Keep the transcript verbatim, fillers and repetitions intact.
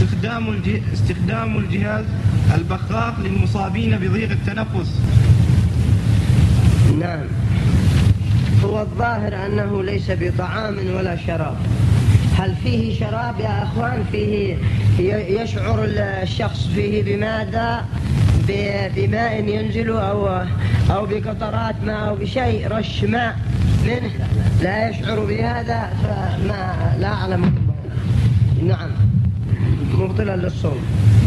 استخدام الجه... استخدام الجهاز البخاخ للمصابين بضيق التنفس. نعم، هو الظاهر أنه ليس بطعام ولا شراب. هل فيه شراب يا أخوان؟ فيه يشعر الشخص فيه بماذا؟ بماء ينزل أو, أو بقطرات ماء أو بشيء رش ماء منه؟ لا يشعر بهذا، فما لا أعلم. نعم، مبطلا للصوم.